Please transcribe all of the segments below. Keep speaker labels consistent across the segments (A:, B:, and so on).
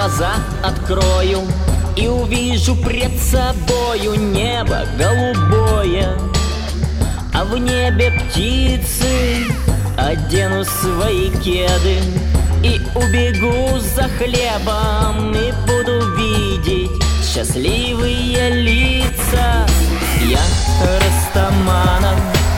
A: глаза открою и увижу пред собою небо голубое, а в небе птицы. Одену свои кеды и убегу за хлебом, и буду видеть счастливые лица. Я Растамана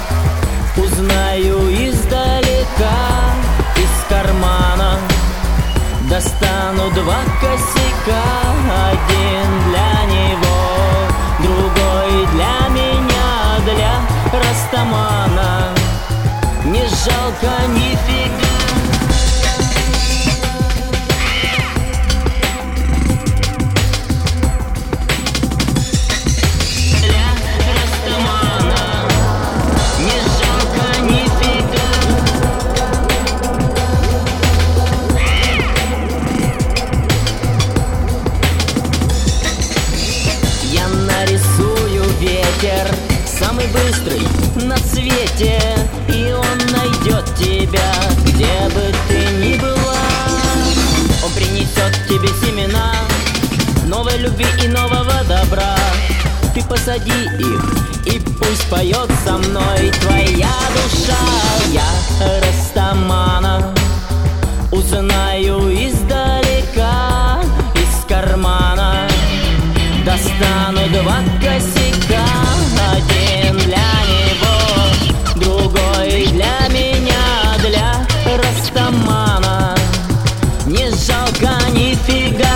A: узнаю издалека, из кармана достану два косяка. Один для него, другой для меня, для Растамана не жалко нифига. Самый быстрый на свете, и он найдет тебя, где бы ты ни была. Он принесет тебе семена новой любви и нового добра. Ты посади их, и пусть поет со мной твоя душа. Я Растамана узнаю издалека, из кармана достану два косяка. Один для него, другой для меня, для Растамана не жалко нифига.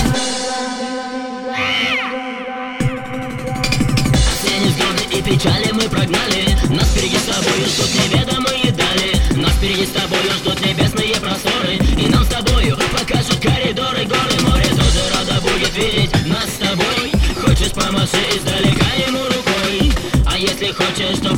A: Осенние взгляды и печали мы прогнали, нас впереди с тобою ждут неведомые дали. Нас впереди с тобою ждут небесные просторы, и нам с тобою покажут коридоры, горы, море. Тоже рада будет видеть нас с тобой. Хочешь, помаши издалека ему рукой, а если хочешь, то